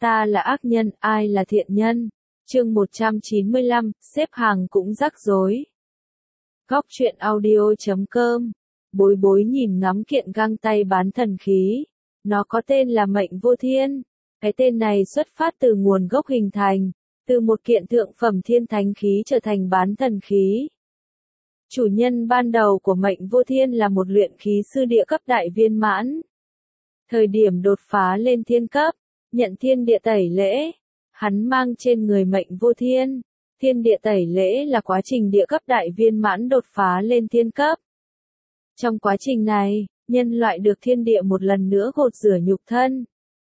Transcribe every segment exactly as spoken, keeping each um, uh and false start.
ta là ác nhân, ai là thiện nhân. Chương một trăm chín mươi lăm, xếp hàng cũng rắc rối. Góc truyện audio chấm com. Bối bối nhìn ngắm kiện găng tay bán thần khí. Nó có tên là Mệnh Vô Thiên. Cái tên này xuất phát từ nguồn gốc hình thành, từ một kiện thượng phẩm thiên thánh khí trở thành bán thần khí. Chủ nhân ban đầu của Mệnh Vô Thiên là một luyện khí sư địa cấp đại viên mãn. Thời điểm đột phá lên thiên cấp, nhận thiên địa tẩy lễ, hắn mang trên người Mệnh Vô Thiên. Thiên địa tẩy lễ là quá trình địa cấp đại viên mãn đột phá lên thiên cấp. Trong quá trình này, nhân loại được thiên địa một lần nữa gột rửa nhục thân,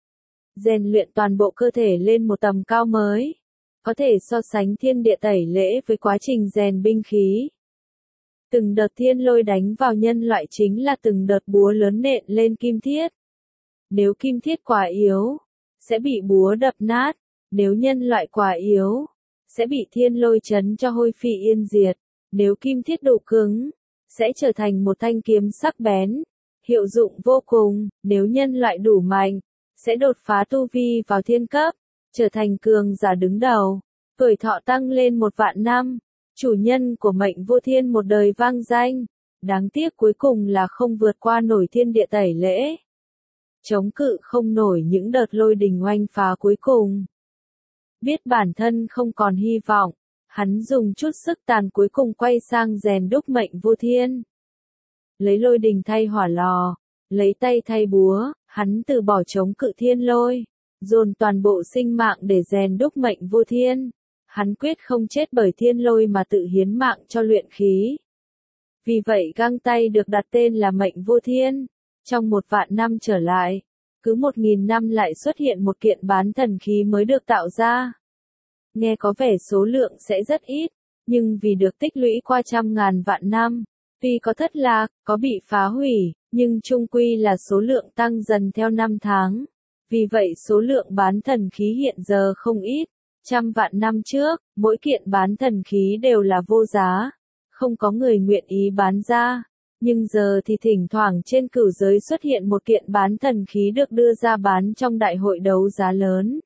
rèn luyện toàn bộ cơ thể lên một tầm cao mới. Có thể so sánh thiên địa tẩy lễ với quá trình rèn binh khí. Từng đợt thiên lôi đánh vào nhân loại chính là từng đợt búa lớn nện lên kim thiết. Nếu kim thiết quá yếu, sẽ bị búa đập nát. Nếu nhân loại quá yếu, sẽ bị thiên lôi chấn cho hôi phi yên diệt. Nếu kim thiết độ cứng, sẽ trở thành một thanh kiếm sắc bén, hiệu dụng vô cùng. Nếu nhân loại đủ mạnh, sẽ đột phá tu vi vào thiên cấp, trở thành cường giả đứng đầu, tuổi thọ tăng lên một vạn năm. Chủ nhân của Mệnh Vô Thiên một đời vang danh, đáng tiếc cuối cùng là không vượt qua nổi thiên địa tẩy lễ. Chống cự không nổi những đợt lôi đình oanh phá cuối cùng. Biết bản thân không còn hy vọng, hắn dùng chút sức tàn cuối cùng quay sang rèn đúc Mệnh Vô Thiên. Lấy lôi đình thay hỏa lò, lấy tay thay búa, hắn từ bỏ chống cự thiên lôi, dồn toàn bộ sinh mạng để rèn đúc Mệnh Vô Thiên. Hắn quyết không chết bởi thiên lôi mà tự hiến mạng cho luyện khí. Vì vậy găng tay được đặt tên là Mệnh Vô Thiên. Trong một vạn năm trở lại, cứ một nghìn năm lại xuất hiện một kiện bán thần khí mới được tạo ra. Nghe có vẻ số lượng sẽ rất ít, nhưng vì được tích lũy qua trăm ngàn vạn năm, tuy có thất lạc, có bị phá hủy, nhưng chung quy là số lượng tăng dần theo năm tháng. Vì vậy số lượng bán thần khí hiện giờ không ít. Trăm vạn năm trước, mỗi kiện bán thần khí đều là vô giá, không có người nguyện ý bán ra. Nhưng giờ thì thỉnh thoảng trên cửu giới xuất hiện một kiện bán thần khí được đưa ra bán trong đại hội đấu giá lớn.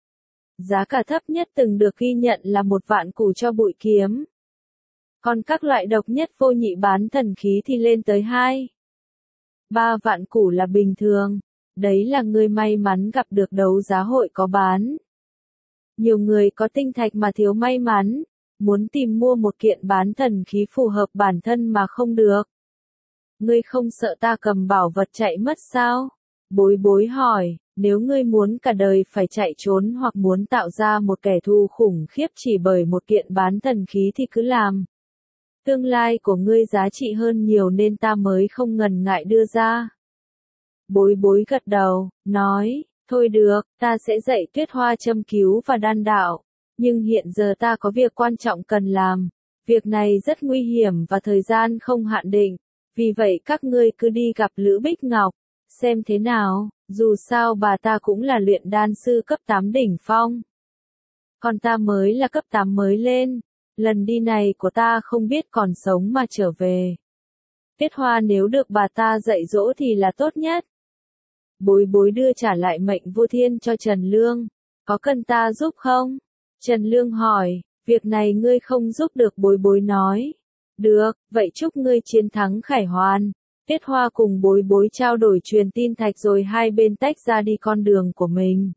Giá cả thấp nhất từng được ghi nhận là một vạn củ cho bụi kiếm. Còn các loại độc nhất vô nhị bán thần khí thì lên tới hai, ba vạn củ là bình thường. Đấy là người may mắn gặp được đấu giá hội có bán. Nhiều người có tinh thạch mà thiếu may mắn, muốn tìm mua một kiện bán thần khí phù hợp bản thân mà không được. Ngươi không sợ ta cầm bảo vật chạy mất sao? Bối bối hỏi, nếu ngươi muốn cả đời phải chạy trốn hoặc muốn tạo ra một kẻ thù khủng khiếp chỉ bởi một kiện bán thần khí thì cứ làm. Tương lai của ngươi giá trị hơn nhiều nên ta mới không ngần ngại đưa ra. Bối bối gật đầu, nói, thôi được, ta sẽ dạy Tuyết Hoa châm cứu và đan đạo. Nhưng hiện giờ ta có việc quan trọng cần làm. Việc này rất nguy hiểm và thời gian không hạn định. Vì vậy các ngươi cứ đi gặp Lữ Bích Ngọc, xem thế nào, dù sao bà ta cũng là luyện đan sư cấp tám đỉnh phong. Còn ta mới là cấp tám mới lên, lần đi này của ta không biết còn sống mà trở về. Tuyết Hoa nếu được bà ta dạy dỗ thì là tốt nhất. Bối bối đưa trả lại Mệnh Vô Thiên cho Trần Lương, có cần ta giúp không? Trần Lương hỏi, việc này ngươi không giúp được. Bối bối nói. Được, vậy chúc ngươi chiến thắng khải hoàn. Tuyết Hoa cùng bối bối trao đổi truyền tin thạch rồi hai bên tách ra đi con đường của mình.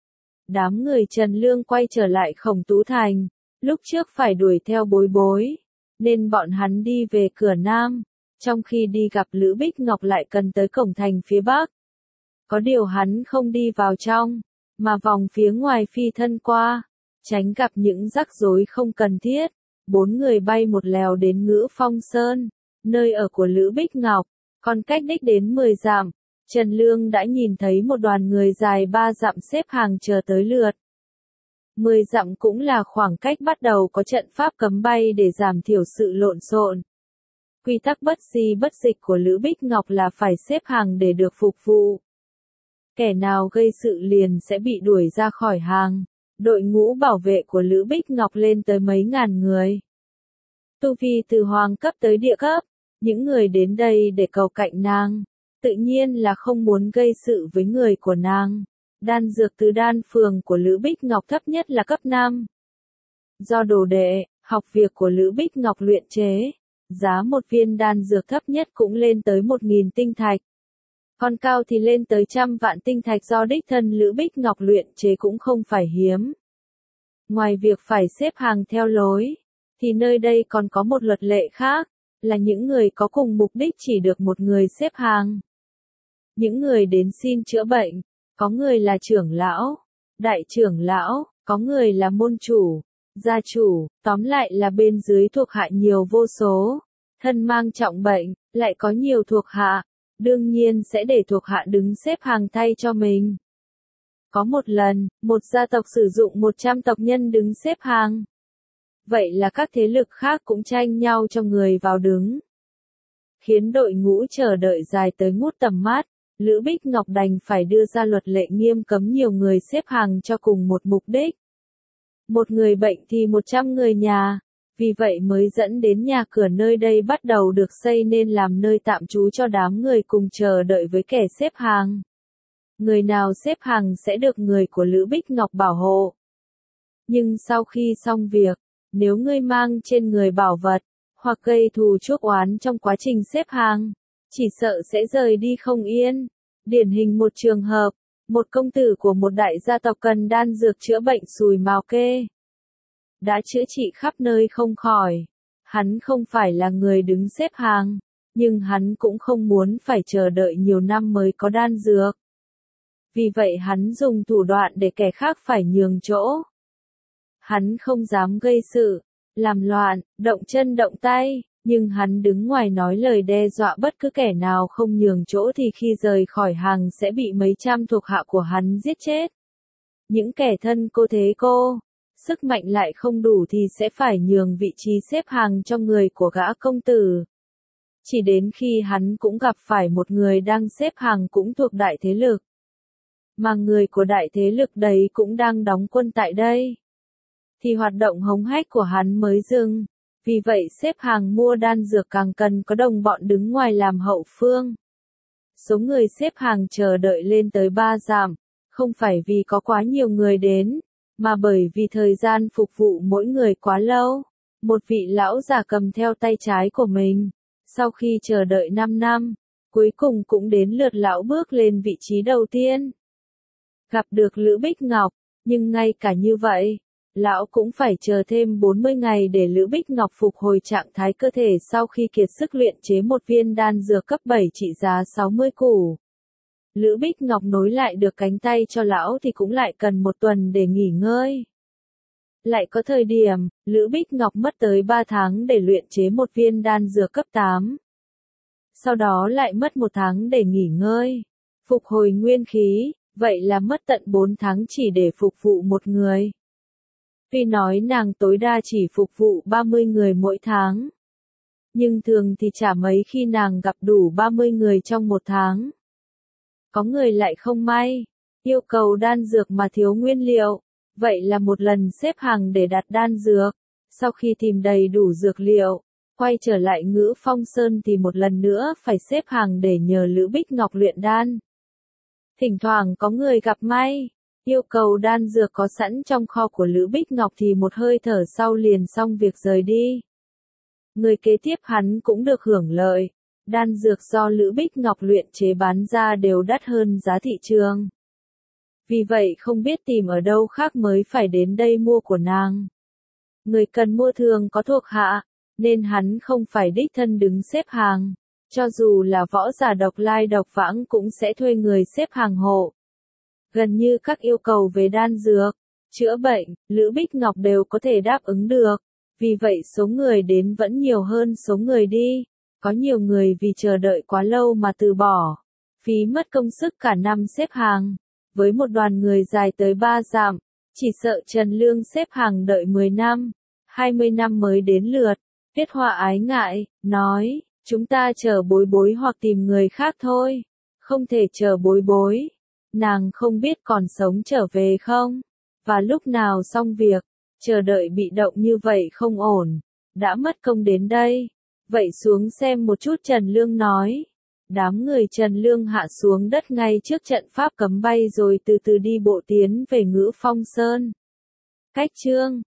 Đám người Trần Lương quay trở lại Khổng Tú Thành, lúc trước phải đuổi theo bối bối, nên bọn hắn đi về cửa Nam, trong khi đi gặp Lữ Bích Ngọc lại cần tới cổng thành phía Bắc. Có điều hắn không đi vào trong, mà vòng phía ngoài phi thân qua, tránh gặp những rắc rối không cần thiết. Bốn người bay một lèo đến Ngữ Phong Sơn, nơi ở của Lữ Bích Ngọc, còn cách đích đến mười dặm. Trần Lương đã nhìn thấy một đoàn người dài ba dặm xếp hàng chờ tới lượt. Mười dặm cũng là khoảng cách bắt đầu có trận pháp cấm bay để giảm thiểu sự lộn xộn. Quy tắc bất di bất dịch của Lữ Bích Ngọc là phải xếp hàng để được phục vụ. Kẻ nào gây sự liền sẽ bị đuổi ra khỏi hàng. Đội ngũ bảo vệ của Lữ Bích Ngọc lên tới mấy ngàn người. Tu vi từ hoàng cấp tới địa cấp, những người đến đây để cầu cạnh nàng, tự nhiên là không muốn gây sự với người của nàng. Đan dược từ đan phường của Lữ Bích Ngọc thấp nhất là cấp năm. Do đồ đệ, học việc của Lữ Bích Ngọc luyện chế, giá một viên đan dược thấp nhất cũng lên tới một nghìn tinh thạch. Còn cao thì lên tới trăm vạn tinh thạch do đích thân Lữ Bích Ngọc luyện chế cũng không phải hiếm. Ngoài việc phải xếp hàng theo lối, thì nơi đây còn có một luật lệ khác, là những người có cùng mục đích chỉ được một người xếp hàng. Những người đến xin chữa bệnh, có người là trưởng lão, đại trưởng lão, có người là môn chủ, gia chủ, tóm lại là bên dưới thuộc hạ nhiều vô số. Thân mang trọng bệnh, lại có nhiều thuộc hạ, đương nhiên sẽ để thuộc hạ đứng xếp hàng thay cho mình. Có một lần, một gia tộc sử dụng một trăm tộc nhân đứng xếp hàng. Vậy là các thế lực khác cũng tranh nhau cho người vào đứng. Khiến đội ngũ chờ đợi dài tới ngút tầm mắt, Lữ Bích Ngọc đành phải đưa ra luật lệ nghiêm cấm nhiều người xếp hàng cho cùng một mục đích. Một người bệnh thì một trăm người nhà, vì vậy mới dẫn đến nhà cửa nơi đây bắt đầu được xây nên làm nơi tạm trú cho đám người cùng chờ đợi với kẻ xếp hàng. Người nào xếp hàng sẽ được người của Lữ Bích Ngọc bảo hộ. Nhưng sau khi xong việc, nếu ngươi mang trên người bảo vật, hoặc gây thù chuốc oán trong quá trình xếp hàng, chỉ sợ sẽ rời đi không yên. Điển hình một trường hợp, một công tử của một đại gia tộc cần đan dược chữa bệnh sùi mào kê. Đã chữa trị khắp nơi không khỏi. Hắn không phải là người đứng xếp hàng, nhưng hắn cũng không muốn phải chờ đợi nhiều năm mới có đan dược. Vì vậy hắn dùng thủ đoạn để kẻ khác phải nhường chỗ. Hắn không dám gây sự, làm loạn, động chân động tay, nhưng hắn đứng ngoài nói lời đe dọa bất cứ kẻ nào không nhường chỗ thì khi rời khỏi hàng sẽ bị mấy trăm thuộc hạ của hắn giết chết. Những kẻ thân cô thế cô, sức mạnh lại không đủ thì sẽ phải nhường vị trí xếp hàng cho người của gã công tử. Chỉ đến khi hắn cũng gặp phải một người đang xếp hàng cũng thuộc đại thế lực. Mà người của đại thế lực đấy cũng đang đóng quân tại đây. Thì hoạt động hống hách của hắn mới dừng. Vì vậy xếp hàng mua đan dược càng cần có đồng bọn đứng ngoài làm hậu phương. Số người xếp hàng chờ đợi lên tới ba dặm, không phải vì có quá nhiều người đến, mà bởi vì thời gian phục vụ mỗi người quá lâu. Một vị lão già cầm theo tay trái của mình, sau khi chờ đợi năm năm, cuối cùng cũng đến lượt lão bước lên vị trí đầu tiên. Gặp được Lữ Bích Ngọc, nhưng ngay cả như vậy, lão cũng phải chờ thêm bốn mươi ngày để Lữ Bích Ngọc phục hồi trạng thái cơ thể sau khi kiệt sức luyện chế một viên đan dược cấp bảy trị giá sáu mươi củ. Lữ Bích Ngọc nối lại được cánh tay cho lão thì cũng lại cần một tuần để nghỉ ngơi. Lại có thời điểm, Lữ Bích Ngọc mất tới ba tháng để luyện chế một viên đan dược cấp tám. Sau đó lại mất một tháng để nghỉ ngơi, phục hồi nguyên khí, vậy là mất tận bốn tháng chỉ để phục vụ một người. Tuy nói nàng tối đa chỉ phục vụ ba mươi người mỗi tháng. Nhưng thường thì chả mấy khi nàng gặp đủ ba mươi người trong một tháng. Có người lại không may, yêu cầu đan dược mà thiếu nguyên liệu, vậy là một lần xếp hàng để đặt đan dược. Sau khi tìm đầy đủ dược liệu, quay trở lại Ngữ Phong Sơn thì một lần nữa phải xếp hàng để nhờ Lữ Bích Ngọc luyện đan. Thỉnh thoảng có người gặp may, yêu cầu đan dược có sẵn trong kho của Lữ Bích Ngọc thì một hơi thở sau liền xong việc rời đi. Người kế tiếp hắn cũng được hưởng lợi, đan dược do Lữ Bích Ngọc luyện chế bán ra đều đắt hơn giá thị trường. Vì vậy không biết tìm ở đâu khác mới phải đến đây mua của nàng. Người cần mua thường có thuộc hạ, nên hắn không phải đích thân đứng xếp hàng. Cho dù là võ giả độc lai độc vãng cũng sẽ thuê người xếp hàng hộ. Gần như các yêu cầu về đan dược, chữa bệnh, Lữ Bích Ngọc đều có thể đáp ứng được. Vì vậy số người đến vẫn nhiều hơn số người đi. Có nhiều người vì chờ đợi quá lâu mà từ bỏ. Phí mất công sức cả năm xếp hàng. Với một đoàn người dài tới ba dặm, chỉ sợ Trần Lương xếp hàng đợi mười năm, hai mươi năm mới đến lượt. Viết Hoa ái ngại, nói, chúng ta chờ Bối Bối hoặc tìm người khác thôi. Không thể chờ Bối Bối. Nàng không biết còn sống trở về không? Và lúc nào xong việc, chờ đợi bị động như vậy không ổn. Đã mất công đến đây. Vậy xuống xem một chút, Trần Lương nói. Đám người Trần Lương hạ xuống đất ngay trước trận pháp cấm bay rồi từ từ đi bộ tiến về Ngữ Phong Sơn. Cách chương